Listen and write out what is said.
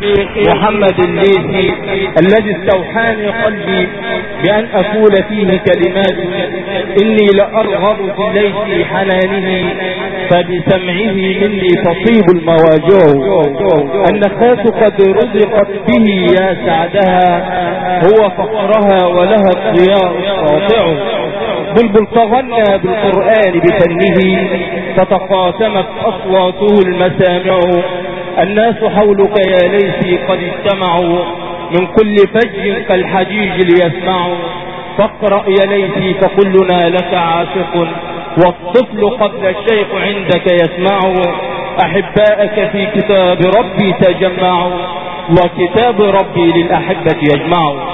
محمد الليثي الذي استوحاني قلبي بأن أقول فيه كلمات. إني لأرغب في الليث حنانه، فبسمعه مني تطيب المواجع. النخاس قد رزقت به يا سعدها، هو فقرها ولها الضياء الساطع. بلبل تغنى بالقرآن بفنه، فتقاسمت أصواته المسامع. الناس حولك يا ليثي قد اجتمعوا، من كل فج كالحجيج ليسمعوا. فاقرأ يا ليثي فكلنا لك عاشق، والطفل قبل الشيخ عندك يسمع. أحباءك في كتاب ربي تجمعوا، وكتاب ربي للأحبة يجمع.